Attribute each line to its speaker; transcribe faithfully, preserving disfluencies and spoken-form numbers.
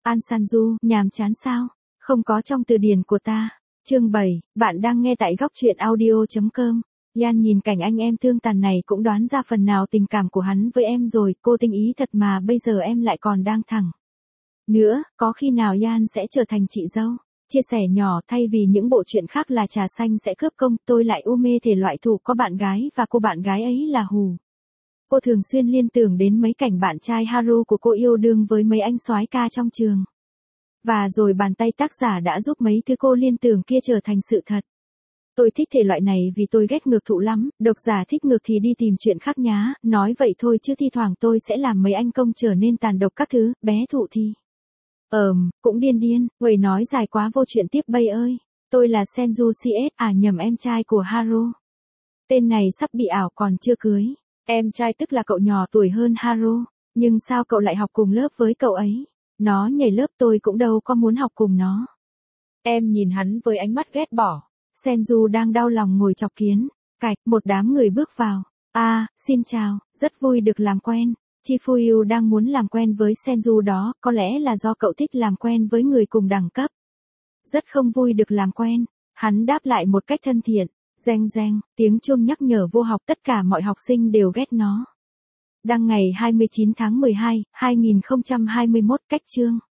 Speaker 1: An Sanju, nhàm chán sao? Không có trong từ điển của ta. Chương bảy, bạn đang nghe tại góc truyện audio chấm com. Yan nhìn cảnh anh em thương tàn này cũng đoán ra phần nào tình cảm của hắn với em rồi, cô tinh ý thật mà bây giờ em lại còn đang thẳng. Nữa, có khi nào Yan sẽ trở thành chị dâu? Chia sẻ nhỏ, thay vì những bộ truyện khác là trà xanh sẽ cướp công, tôi lại u mê thể loại thủ có bạn gái và cô bạn gái ấy là Hù. Cô thường xuyên liên tưởng đến mấy cảnh bạn trai Haru của cô yêu đương với mấy anh soái ca trong trường. Và rồi bàn tay tác giả đã giúp mấy thứ cô liên tưởng kia trở thành sự thật. Tôi thích thể loại này vì tôi ghét ngược thụ lắm, độc giả thích ngược thì đi tìm chuyện khác nhá, nói vậy thôi chứ thi thoảng tôi sẽ làm mấy anh công trở nên tàn độc các thứ, bé thụ thì. Ờm, cũng điên điên, Huệ nói dài quá vô chuyện tiếp bây ơi. Tôi là Senju xê ét, à nhầm em trai của Haru. Tên này sắp bị ảo còn chưa cưới. Em trai tức là cậu nhỏ tuổi hơn Haru, nhưng sao cậu lại học cùng lớp với cậu ấy? Nó nhảy lớp tôi cũng đâu có muốn học cùng nó. Em nhìn hắn với ánh mắt ghét bỏ. Senju đang đau lòng ngồi chọc kiến. Cạch, một đám người bước vào. À, xin chào, rất vui được làm quen. Chifuyu đang muốn làm quen với Senju đó, có lẽ là do cậu thích làm quen với người cùng đẳng cấp. Rất không vui được làm quen. Hắn đáp lại một cách thân thiện. Reng reng, tiếng chuông nhắc nhở vô học, tất cả mọi học sinh đều ghét nó. Đăng ngày hai mươi chín tháng mười hai, hai nghìn không trăm hai mươi mốt, cách chương.